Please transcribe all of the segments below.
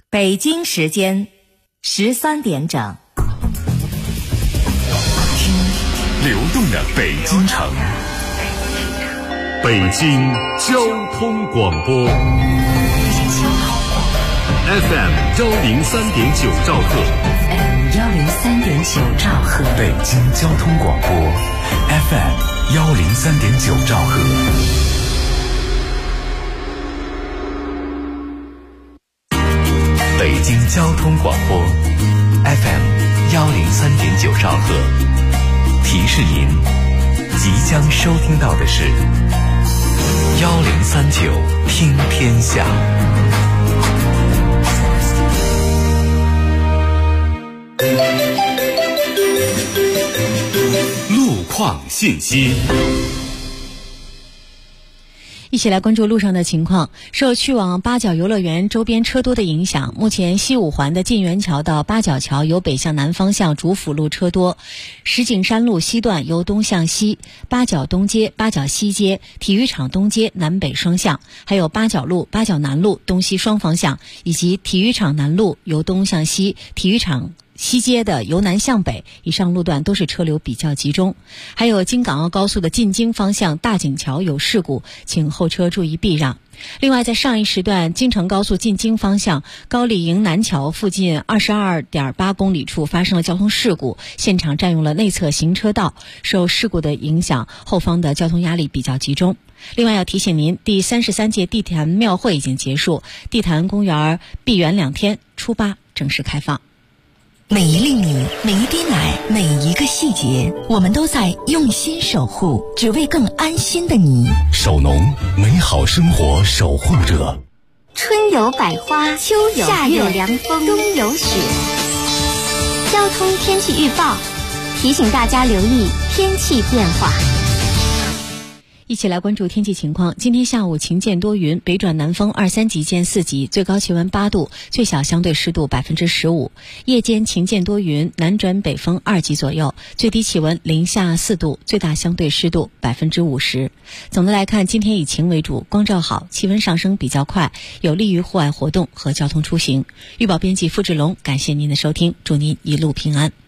北京时间13点整， 听流动的北京城，北京交通广播 FM 103.9兆赫， 103.9兆赫， 北京交通广播 FM 103.9兆赫。北京交通广播 FM 103.9兆赫，提示您即将收听到的是1039听天下。路况信息。 一起来关注路上的情况。受去往八角游乐园周边车多的影响，目前西五环的晋源桥到八角桥由北向南方向主辅路车多，石景山路西段由东向西，八角东街、八角西街、体育场东街南北双向，还有八角路、八角南路东西双方向，以及体育场南路由东向西，体育场西街的由南向北，以上路段都是车流比较集中。还有京港澳高速的进京方向大井桥有事故，请后车注意避让。另外，在上一时段京承高速进京方向高丽营南桥附近22.8公里处发生了交通事故，现场占用了内侧行车道，受事故的影响，后方的交通压力比较集中。另外要提醒您，第33届地坛庙会已经结束，地坛公园闭园2天，初8正式开放。 每一粒米，每一滴奶，每一个细节，我们都在用心守护，只为更安心的你。 守农，美好生活守护者。 春有百花，秋有月，夏有凉风，冬有雪。交通天气预报提醒大家留意天气变化。 一起来关注天气情况。今天下午晴间多云，北转南风2、3级见4级，最高气温8度，最小相对湿度15%。夜间晴间多云，南转北风2级左右，最低气温零下4度，最大相对湿度50%。总的来看，今天以晴为主，光照好，气温上升比较快，有利于户外活动和交通出行。预报编辑付志龙，感谢您的收听，祝您一路平安。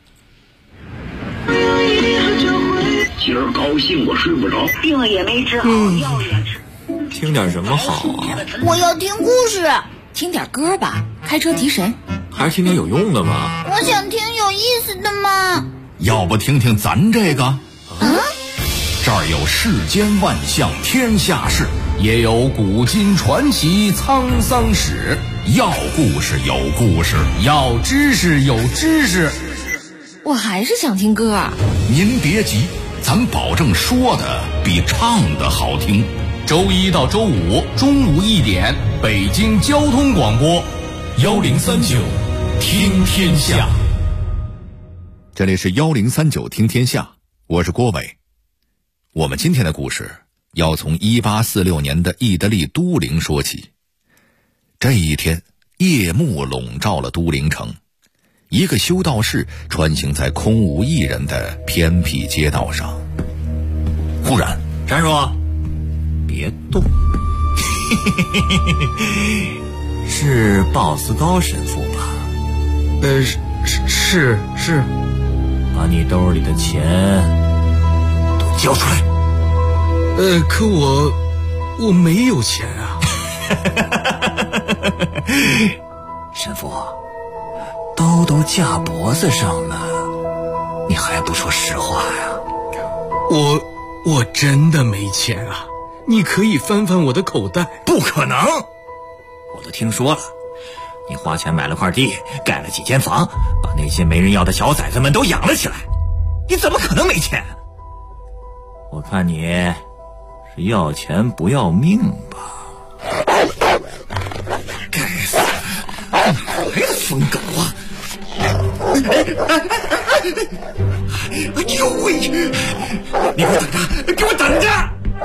今儿高兴我睡不着， 病也没治好，药也吃。 听点什么好啊？ 我要听故事。 听点歌吧，开车提神。 还是听点有用的吧。 我想听有意思的嘛。 要不听听咱这个？这儿有世间万象天下事，也有古今传奇沧桑史。要故事有故事，要知识有知识。 我还是想听歌。 您别急，咱保证说的比唱的好听。周一到周五中午1点，北京交通广播1039听天下。 这里是1039听天下，我是郭伟。我们今天的故事要从1846年的意大利都灵说起。这一天，夜幕笼罩了都灵城，一个修道士穿行在空无一人的偏僻街道上。忽然， 山叔，别动。是鲍斯高神父吧？ 是。 把你兜里的钱都交出来。 可我没有钱啊。 神父，刀都架脖子上了，你还不说实话呀？ 我真的没钱啊！你可以翻翻我的口袋。 不可能！我都听说了，你花钱买了块地，盖了几间房，把那些没人要的小崽子们都养了起来，你怎么可能没钱？我看你是要钱不要命吧？该死，哪来的疯狗啊！哎呦喂！你给我等着，给我等着！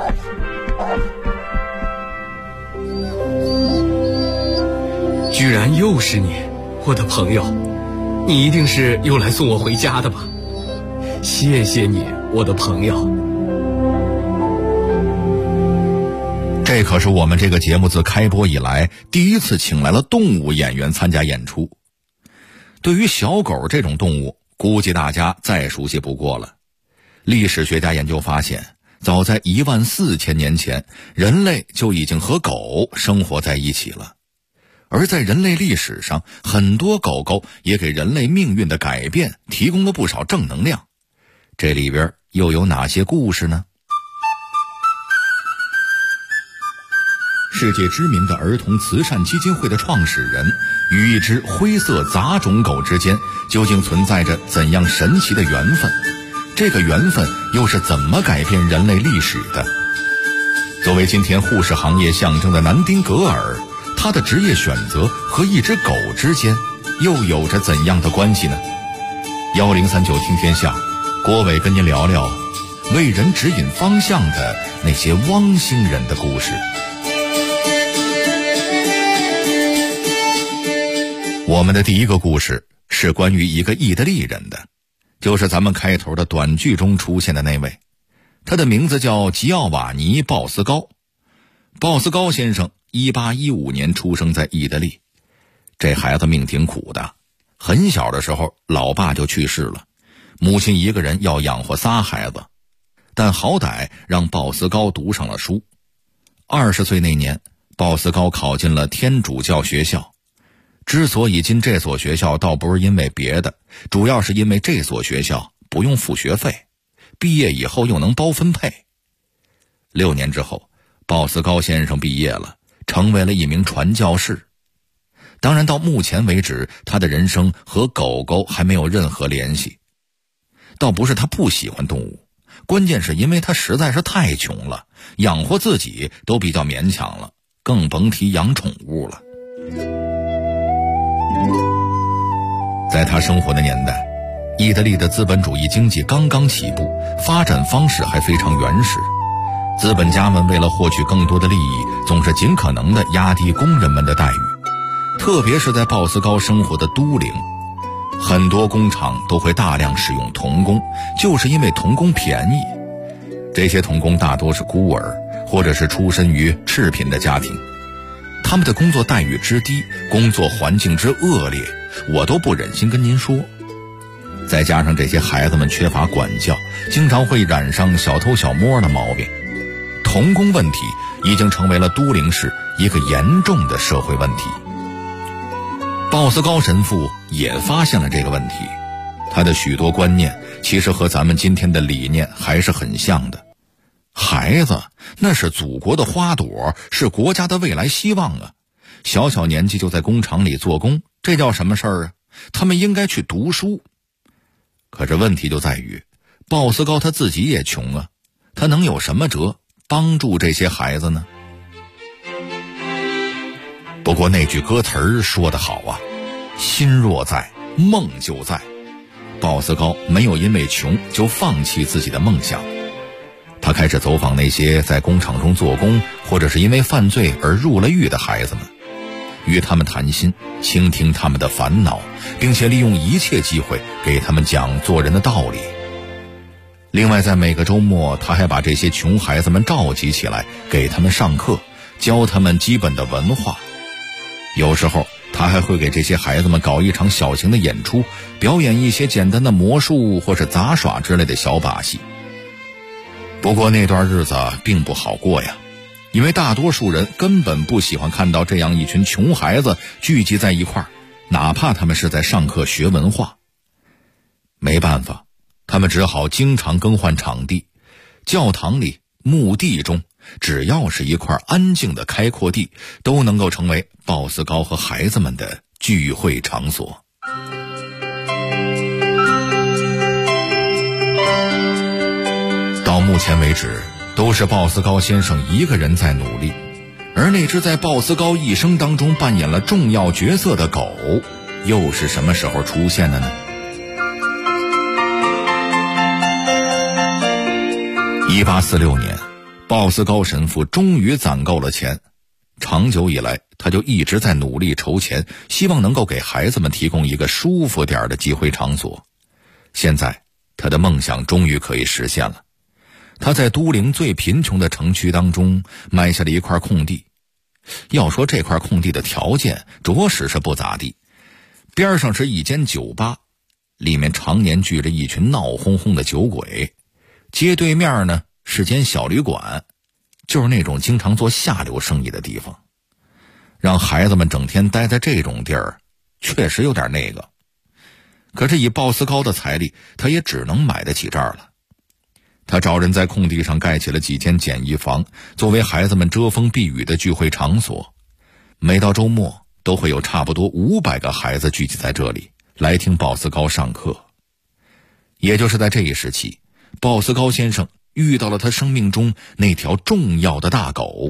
居然又是你，我的朋友，你一定是又来送我回家的吧？谢谢你，我的朋友。 这可是我们这个节目自开播以来第一次请来了动物演员参加演出。对于小狗这种动物，估计大家再熟悉不过了。历史学家研究发现，早在14000年前，人类就已经和狗生活在一起了。而在人类历史上，很多狗狗也给人类命运的改变提供了不少正能量。这里边又有哪些故事呢？世界知名的儿童慈善基金会的创始人与一只灰色杂种狗之间究竟存在着怎样神奇的缘分？这个缘分又是怎么改变人类历史的？作为今天护士行业象征的南丁格尔，他的职业选择和一只狗之间又有着怎样的关系呢？1039听天下，郭伟跟您聊聊为人指引方向的那些汪星人的故事。我们的第一个故事是关于一个意大利人的，就是咱们开头的短剧中出现的那位，他的名字叫吉奥瓦尼·鲍斯高。鲍斯高先生1815年出生在意大利，这孩子命挺苦的，很小的时候老爸就去世了，母亲一个人要养活仨孩子，但好歹让鲍斯高读上了书。20岁那年，鲍斯高考进了天主教学校。之所以进这所学校，倒不是因为别的，主要是因为这所学校不用付学费，毕业以后又能包分配。6年之后，鲍斯高先生毕业了，成为了一名传教士。当然到目前为止，他的人生和狗狗还没有任何联系。倒不是他不喜欢动物，关键是因为他实在是太穷了，养活自己都比较勉强了，更甭提养宠物了。在他生活的年代，意大利的资本主义经济刚刚起步，发展方式还非常原始。资本家们为了获取更多的利益，总是尽可能地压低工人们的待遇。特别是在鲍斯高生活的都灵，很多工厂都会大量使用童工，就是因为童工便宜。这些童工大多是孤儿，或者是出身于赤贫的家庭。他们的工作待遇之低，工作环境之恶劣，我都不忍心跟您说。再加上这些孩子们缺乏管教，经常会染上小偷小摸的毛病，童工问题已经成为了都灵市一个严重的社会问题。鲍斯高神父也发现了这个问题，他的许多观念其实和咱们今天的理念还是很像的。孩子那是祖国的花朵，是国家的未来希望啊！小小年纪就在工厂里做工，这叫什么事儿啊？他们应该去读书。可是问题就在于，鲍斯高他自己也穷啊，他能有什么辙帮助这些孩子呢？不过那句歌词说得好啊，心若在，梦就在。鲍斯高没有因为穷就放弃自己的梦想，他开始走访那些在工厂中做工或者是因为犯罪而入了狱的孩子们，与他们谈心，倾听他们的烦恼，并且利用一切机会给他们讲做人的道理。另外在每个周末，他还把这些穷孩子们召集起来，给他们上课，教他们基本的文化。有时候他还会给这些孩子们搞一场小型的演出，表演一些简单的魔术或是杂耍之类的小把戏。不过那段日子并不好过呀，因为大多数人根本不喜欢看到这样一群穷孩子聚集在一块儿，哪怕他们是在上课学文化。没办法，他们只好经常更换场地，教堂里、墓地中，只要是一块安静的开阔地，都能够成为鲍斯高和孩子们的聚会场所。到目前为止，都是鲍斯高先生一个人在努力，而那只在鲍斯高一生当中扮演了重要角色的狗，又是什么时候出现的呢？1846年，鲍斯高神父终于攒够了钱。长久以来，他就一直在努力筹钱，希望能够给孩子们提供一个舒服点的集会场所。现在，他的梦想终于可以实现了。 他在都灵最贫穷的城区当中买下了一块空地。要说这块空地的条件着实是不咋地，边上是一间酒吧，里面常年聚着一群闹哄哄的酒鬼，街对面呢是间小旅馆，就是那种经常做下流生意的地方。让孩子们整天待在这种地儿确实有点那个，可是以鲍思高的财力，他也只能买得起这儿了。他找人在空地上盖起了几间简易房，作为孩子们遮风避雨的聚会场所。每到周末都会有差不多500个孩子聚集在这里来听鲍思高上课。也就是在这一时期，鲍思高先生遇到了他生命中那条重要的大狗。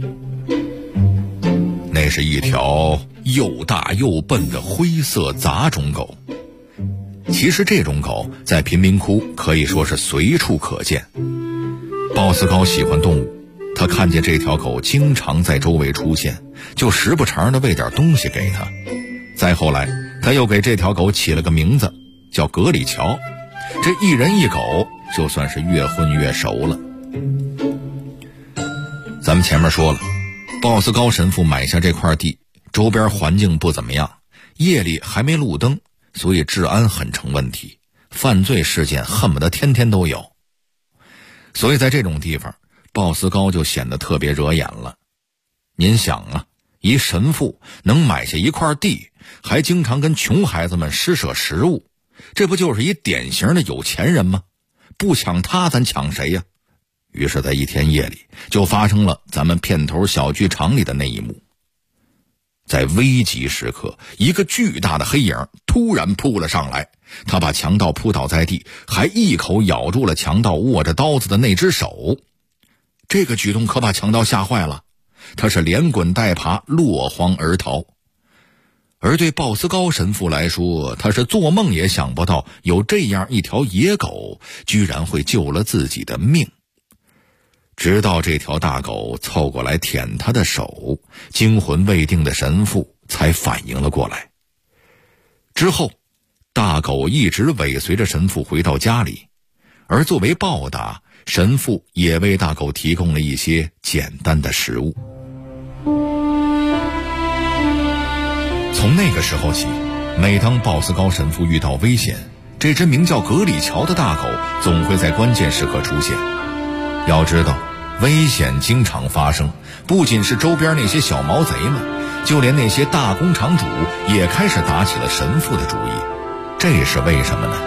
那是一条又大又笨的灰色杂种狗。其实这种狗在贫民窟可以说是随处可见。鲍思高喜欢动物，他看见这条狗经常在周围出现，就时不常的喂点东西给它。再后来他又给这条狗起了个名字叫格里乔，这一人一狗就算是越混越熟了。咱们前面说了，鲍思高神父买下这块地，周边环境不怎么样，夜里还没路灯，所以治安很成问题，犯罪事件恨不得天天都有。所以在这种地方，鲍思高就显得特别惹眼了。您想啊，一神父能买下一块地，还经常跟穷孩子们施舍食物，这不就是一典型的有钱人吗？不抢他咱抢谁呀？于是在一天夜里就发生了咱们片头小剧场里的那一幕。在危急时刻，一个巨大的黑影突然扑了上来，他把强盗扑倒在地，还一口咬住了强盗握着刀子的那只手。这个举动可把强盗吓坏了，他是连滚带爬落荒而逃。而对鲍思高神父来说，他是做梦也想不到有这样一条野狗居然会救了自己的命。直到这条大狗凑过来舔他的手，惊魂未定的神父才反应了过来。之后大狗一直尾随着神父回到家里，而作为报答，神父也为大狗提供了一些简单的食物。从那个时候起，每当鲍思高神父遇到危险，这只名叫格里乔的大狗总会在关键时刻出现。要知道危险经常发生，不仅是周边那些小毛贼们，就连那些大工厂主也开始打起了神父的主意。这是为什么呢？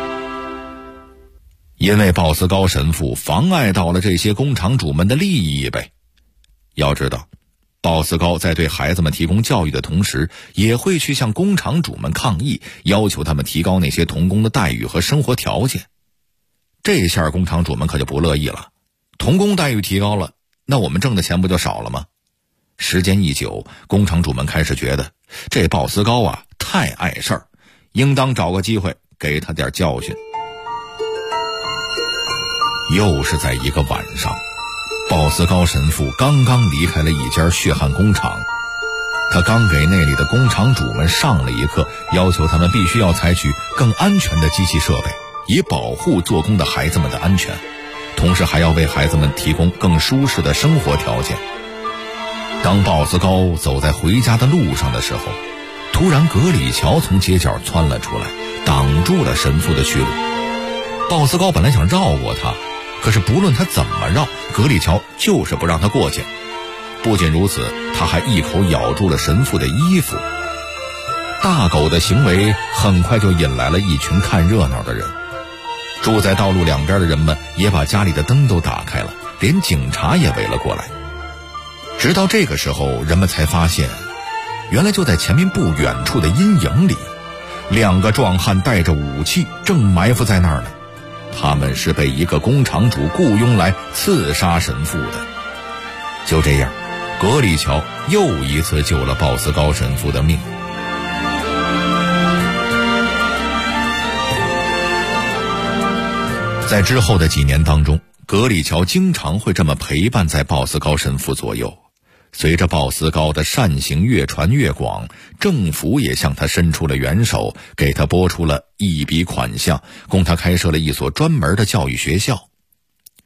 因为鲍思高神父妨碍到了这些工厂主们的利益呗。要知道鲍思高在对孩子们提供教育的同时，也会去向工厂主们抗议，要求他们提高那些童工的待遇和生活条件。这下工厂主们可就不乐意了，童工待遇提高了，那我们挣的钱不就少了吗？时间一久，工厂主们开始觉得这鲍思高啊太碍事儿，应当找个机会给他点教训。又是在一个晚上，鲍思高神父刚刚离开了一家血汗工厂，他刚给那里的工厂主们上了一课，要求他们必须要采取更安全的机器设备，以保护做工的孩子们的安全，同时还要为孩子们提供更舒适的生活条件。当鲍思高走在回家的路上的时候，突然格里乔从街角窜了出来，挡住了神父的去路。鲍思高本来想绕过他，可是不论他怎么绕，格里乔就是不让他过去。不仅如此，他还一口咬住了神父的衣服。大狗的行为很快就引来了一群看热闹的人。住在道路两边的人们也把家里的灯都打开了，连警察也围了过来。直到这个时候，人们才发现，原来就在前面不远处的阴影里，2个壮汉带着武器正埋伏在那儿呢。他们是被一个工厂主雇佣来刺杀神父的。就这样，格里乔又一次救了鲍思高神父的命。在之后的几年当中，格里乔经常会这么陪伴在鲍思高神父左右。随着鲍思高的善行越传越广，政府也向他伸出了援手，给他拨出了一笔款项，供他开设了一所专门的教育学校。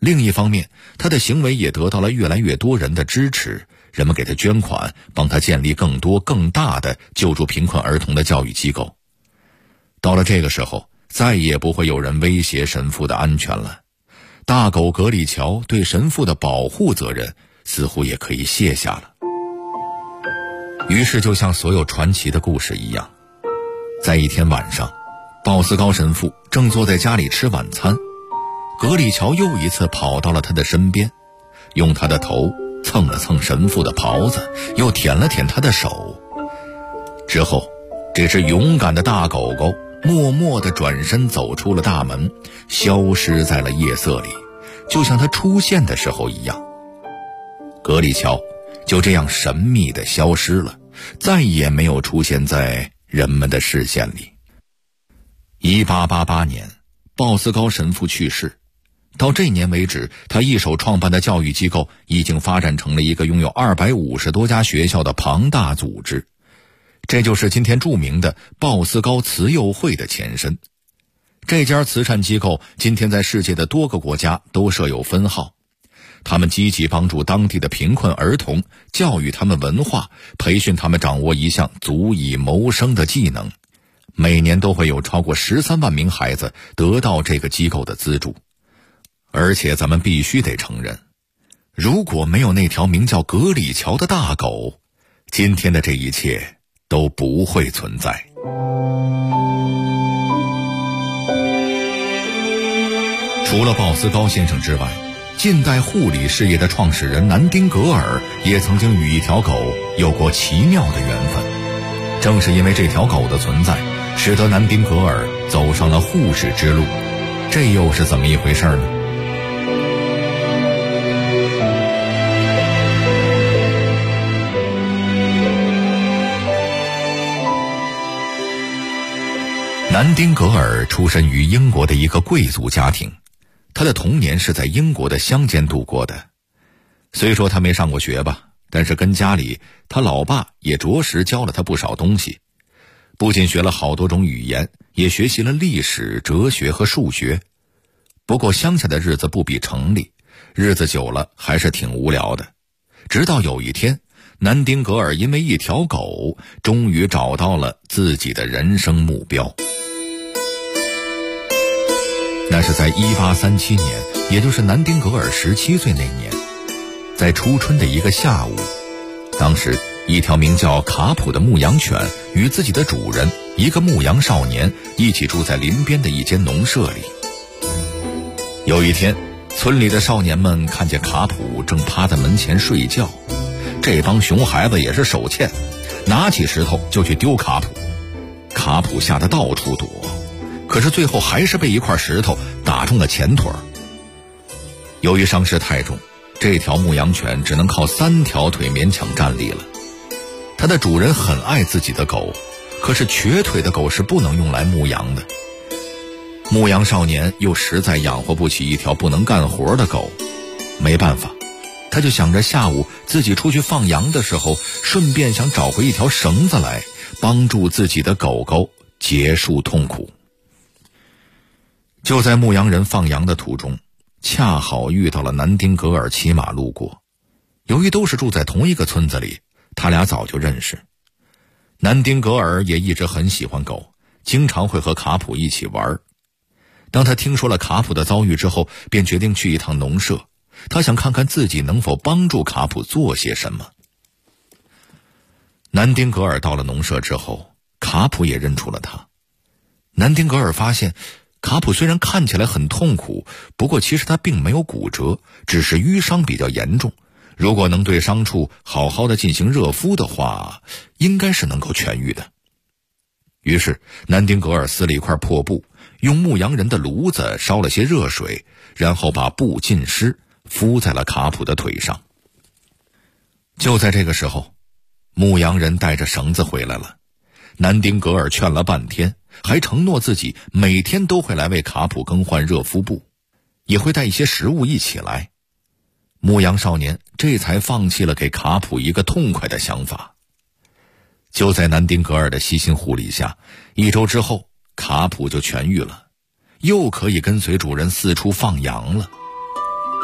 另一方面，他的行为也得到了越来越多人的支持，人们给他捐款，帮他建立更多更大的救助贫困儿童的教育机构。到了这个时候，再也不会有人威胁神父的安全了。大狗格里乔对神父的保护责任似乎也可以卸下了。于是就像所有传奇的故事一样，在一天晚上，鲍斯高神父正坐在家里吃晚餐，格里乔又一次跑到了他的身边，用他的头蹭了蹭神父的袍子，又舔了舔他的手。之后，这只勇敢的大狗狗默默地转身走出了大门，消失在了夜色里，就像它出现的时候一样。格里乔就这样神秘地消失了，再也没有出现在人们的视线里。1888年，鲍斯高神父去世。到这年为止，他一手创办的教育机构已经发展成了一个拥有250多家学校的庞大组织。这就是今天著名的鲍斯高慈幼会的前身。这家慈善机构今天在世界的多个国家都设有分号，他们积极帮助当地的贫困儿童，教育他们文化，培训他们掌握一项足以谋生的技能。每年都会有超过13万名孩子得到这个机构的资助。而且咱们必须得承认，如果没有那条名叫格里乔的大狗，今天的这一切都不会存在。除了鲍斯高先生之外，近代护理事业的创始人南丁格尔也曾经与一条狗有过奇妙的缘分。正是因为这条狗的存在，使得南丁格尔走上了护士之路。这又是怎么一回事呢？南丁格尔出身于英国的一个贵族家庭，他的童年是在英国的乡间度过的。虽说他没上过学吧，但是跟家里他老爸也着实教了他不少东西，不仅学了好多种语言，也学习了历史、哲学和数学。不过乡下的日子不比城里，日子久了还是挺无聊的。直到有一天，南丁格尔因为一条狗，终于找到了自己的人生目标。那是在1837年，也就是南丁格尔17岁那年，在初春的一个下午，当时一条名叫卡普的牧羊犬与自己的主人一个牧羊少年一起住在林边的一间农舍里。有一天，村里的少年们看见卡普正趴在门前睡觉，这帮熊孩子也是手欠，拿起石头就去丢卡普。卡普吓得到处躲，可是最后还是被一块石头打中了前腿。由于伤势太重，这条牧羊犬只能靠3条腿勉强站立了。它的主人很爱自己的狗，可是瘸腿的狗是不能用来牧羊的。牧羊少年又实在养活不起一条不能干活的狗，没办法，他就想着下午自己出去放羊的时候，顺便想找回一条绳子来，帮助自己的狗狗结束痛苦。就在牧羊人放羊的途中，恰好遇到了南丁格尔骑马路过。由于都是住在同一个村子里，他俩早就认识。南丁格尔也一直很喜欢狗，经常会和卡普一起玩。当他听说了卡普的遭遇之后，便决定去一趟农舍，他想看看自己能否帮助卡普做些什么。南丁格尔到了农舍之后，卡普也认出了他。南丁格尔发现卡普虽然看起来很痛苦，不过其实他并没有骨折，只是淤伤比较严重，如果能对伤处好好的进行热敷的话，应该是能够痊愈的。于是南丁格尔撕了一块破布，用牧羊人的炉子烧了些热水，然后把布浸湿，敷在了卡普的腿上。就在这个时候，牧羊人带着绳子回来了。南丁格尔劝了半天，还承诺自己每天都会来为卡普更换热敷布，也会带一些食物一起来。牧羊少年这才放弃了给卡普一个痛快的想法。就在南丁格尔的悉心护理下，1周之后，卡普就痊愈了，又可以跟随主人四处放羊了。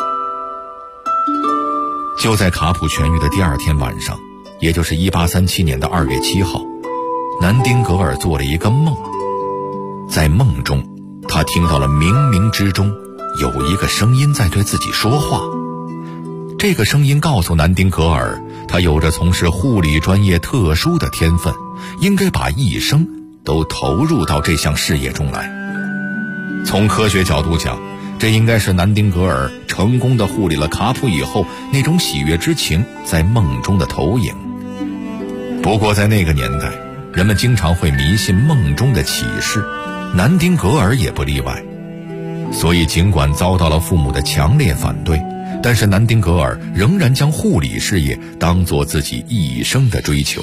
就在卡普痊愈的第2天晚上，也就是1837年的2月7号，南丁格尔做了一个梦。在梦中，他听到了冥冥之中有一个声音在对自己说话。这个声音告诉南丁格尔，他有着从事护理专业特殊的天分，应该把一生都投入到这项事业中来。从科学角度讲，这应该是南丁格尔成功地护理了卡普以后那种喜悦之情在梦中的投影。不过在那个年代，人们经常会迷信梦中的启示，南丁格尔也不例外。所以尽管遭到了父母的强烈反对，但是南丁格尔仍然将护理事业当作自己一生的追求。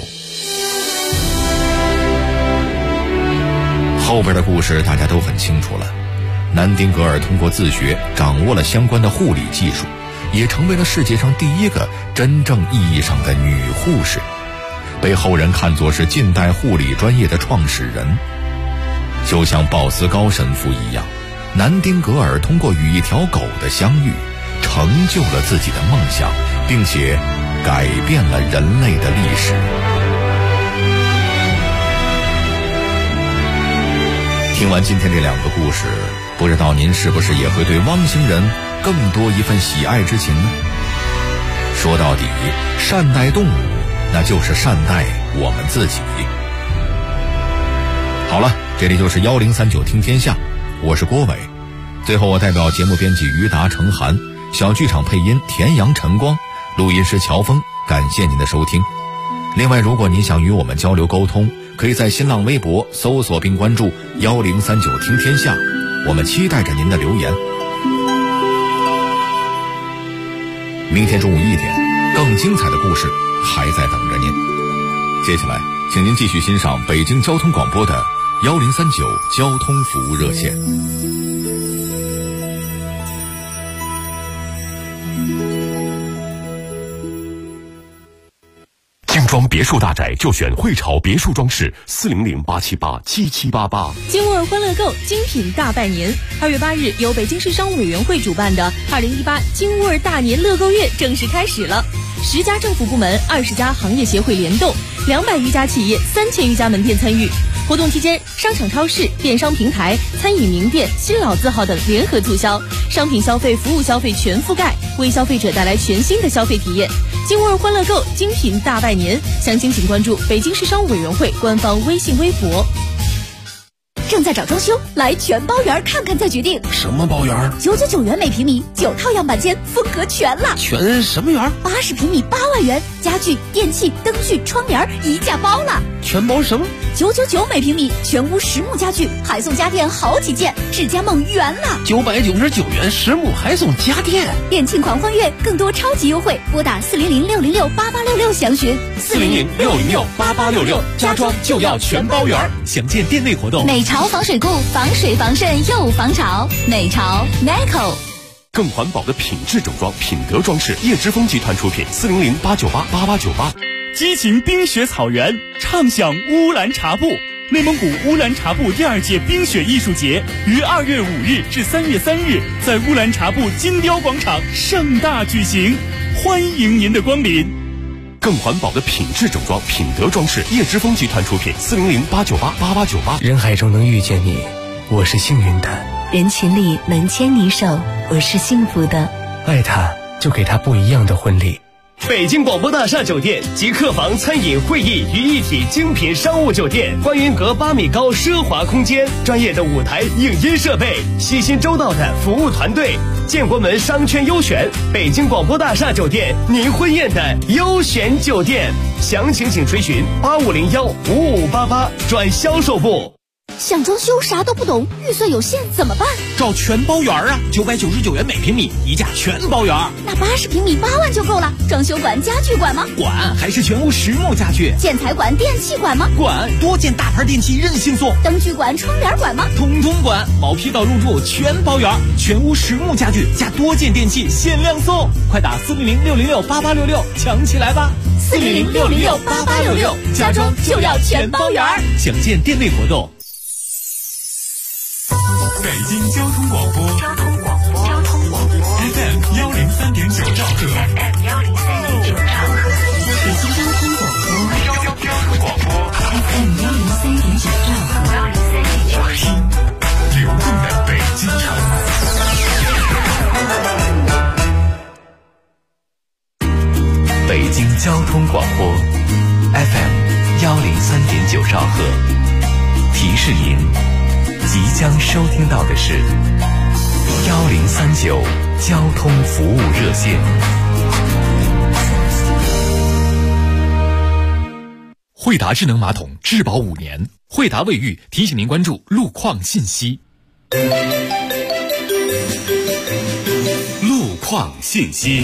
后边的故事大家都很清楚了，南丁格尔通过自学掌握了相关的护理技术，也成为了世界上第一个真正意义上的女护士，被后人看作是近代护理专业的创始人。就像鲍斯高神父一样，南丁格尔通过与一条狗的相遇，成就了自己的梦想，并且改变了人类的历史。听完今天这2个故事，不知道您是不是也会对汪星人更多一份喜爱之情呢？说到底，善待动物，那就是善待我们自己。好了，这里就是1039听天下，我是郭伟。最后我代表节目编辑于达、程涵，小剧场配音田阳、陈光，录音师乔峰，感谢您的收听。另外，如果您想与我们交流沟通，可以在新浪微博搜索并关注1039听天下，我们期待着您的留言。明天中午1点，更精彩的故事还在等着您。接下来，请您继续欣赏北京交通广播的1039交通服务热线。 精装别墅大宅就选汇潮别墅装饰，400-878-7788。 金沃尔欢乐购精品大拜年，2月8日由北京市商务委员会主办的2018金沃尔大年乐购月正式开始了。10家政府部门、20家行业协会联动，200余家企业、3000余家门店参与。活动期间，商场、超市、电商平台、餐饮名店、新老字号等联合促销，商品消费、服务消费全覆盖，为消费者带来全新的消费体验。金沃尔欢乐购精品大拜年，详情请关注北京市商务委员会官方微信微博。 正在找装修，来全包园看看再决定。 什么包园 ？999元每平米，9套样板间，风格全了。 全什么园 ？80平米8万元，家具、电器、灯具、窗帘一价包了。 全包什么 ？999每平米，全屋实木家具，还送家电好几件，智家梦圆了。 999元实木还送家电， 店庆狂欢月，更多超级优惠，拨打400-606-8866详询。 400-606-8866，家装就要全包园。 详见店内活动。 美潮防水固，防水防渗又防潮。美潮 Neco。 更环保的品质整装，品德装饰，叶之峰集团出品，400-898-8898。 激情冰雪草原，畅享乌兰察布。内蒙古乌兰察布第2届冰雪艺术节于2月5日至3月3日在乌兰察布金雕广场盛大举行，欢迎您的光临。 更环保的品质整装，品德装饰，叶之峰集团出品，400-898-8898。 人海中能遇见你，我是幸运的； 人群里能牵你手，我是幸福的。 爱他，就给他不一样的婚礼。 北京广播大厦酒店集客房、餐饮、会议于一体精品商务酒店，观云阁8米高奢华空间，专业的舞台影音设备，细心周到的服务团队，建国门商圈优选，北京广播大厦酒店，您婚宴的优选酒店。详情请垂询8501-5588转销售部。 想装修啥都不懂，预算有限怎么办？ 找全包园啊，999元每平米，一价全包园。 那80平米8万就够了。装修管、家具管吗？ 管，还是全屋实木家具。 建材管、电器管吗？ 管，多件大牌电器任性送。 灯具管、窗帘管吗？ 通通管，毛坯到入住全包园，全屋实木家具加多件电器限量送，快打400-606-8866抢起来吧。 400-606-8866，家装就要全包园。 详见店内活动。 北京交通广播，交通广播 FM 103.9兆赫。 北京交通广播 FM 103.9兆赫，提示您即将收听到的是1039交通服务热线。 惠达智能马桶质保5年，惠达卫浴提醒您关注路况信息。 路况信息。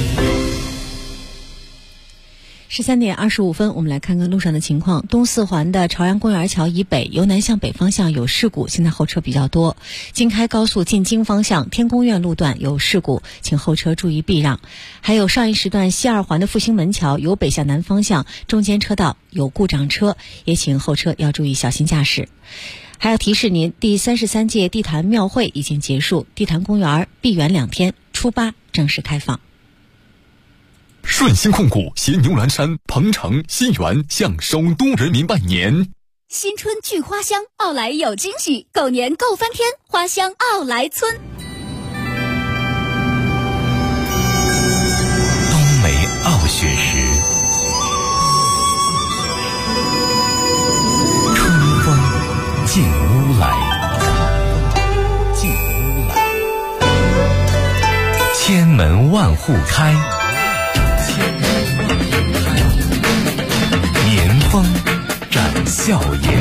13点25分，我们来看看路上的情况。东四环的朝阳公园桥以北，由南向北方向有事故，现在后车比较多。京开高速进京方向天宫苑路段有事故，请后车注意避让。还有上一时段西二环的复兴门桥由北向南方向中间车道有故障车，也请后车要注意小心驾驶。还要提示您，第33届地坛庙会已经结束，地坛公园闭园2天，初8正式开放。 顺鑫控股携牛栏山、鹏城、新源向首都人民拜年。 新春聚花香，奥莱有惊喜，狗年够翻天，花香奥莱村。 冬梅傲雪时，春风进屋来，千门万户开，年风展笑颜。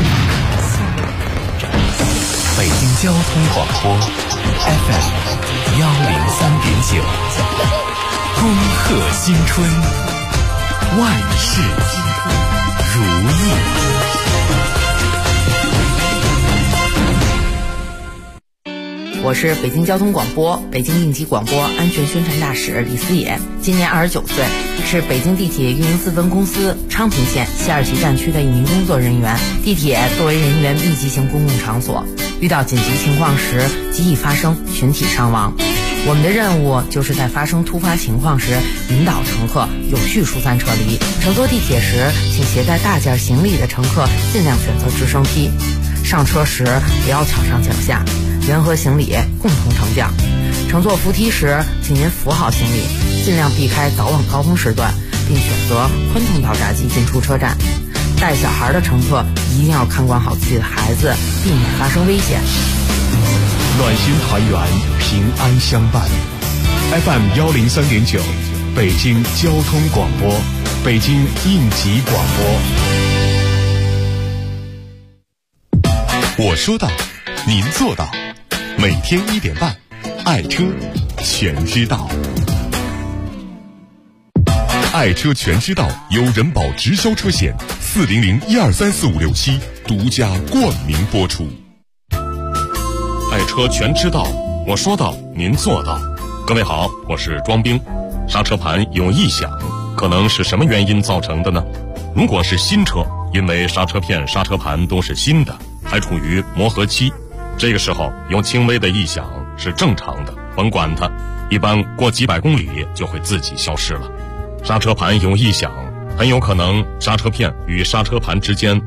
北京交通广播 FM 103.9，恭贺新春，万事如意。 我是北京交通广播、北京应急广播安全宣传大使李思野，今年29岁，是北京地铁运营4分公司昌平线西二旗站区的一名工作人员。地铁作为人员密集型公共场所，遇到紧急情况时极易发生群体伤亡。我们的任务就是在发生突发情况时引导乘客有序疏散撤离。乘坐地铁时，请携带大件行李的乘客尽量选择直升梯。上车时不要抢上抢下，人和行李共同乘降。乘坐扶梯时，请您扶好行李，尽量避开早晚高峰时段，并选择宽通道闸机进出车站。带小孩的乘客一定要看管好自己的孩子，避免发生危险。 暖心团圆，平安相伴。FM 103.9，北京交通广播，北京应急广播。 我说到，您做到。每天1点半，爱车全知道。爱车全知道由人保直销车险400123456独家冠名播出。爱车全知道，我说到，您做到。各位好，我是庄兵。刹车盘有异响，可能是什么原因造成的呢？如果是新车，因为刹车片、刹车盘都是新的，还处于磨合期，这个时候有轻微的异响是正常的，甭管它，一般过几百公里就会自己消失了。刹车盘有异响，很有可能刹车片与刹车盘之间